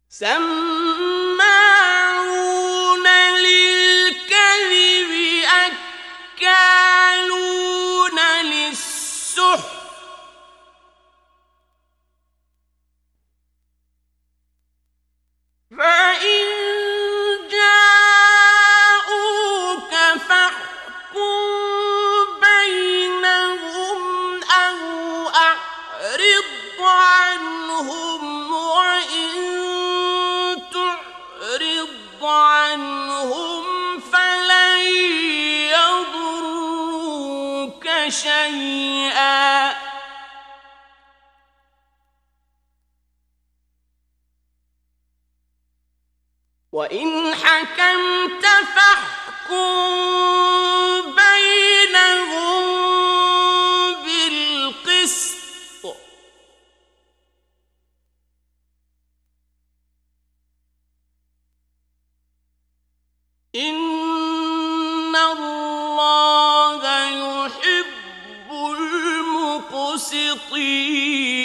سماعون للكذب أكالون للسحت فإن جاءوك فاحكم بينهم أو أعرض عنهم وإن تعرض عنهم فلن يضروك شيئا وإن حكمت فاحكم بينهم بالقسط إن الله يحب المقسطين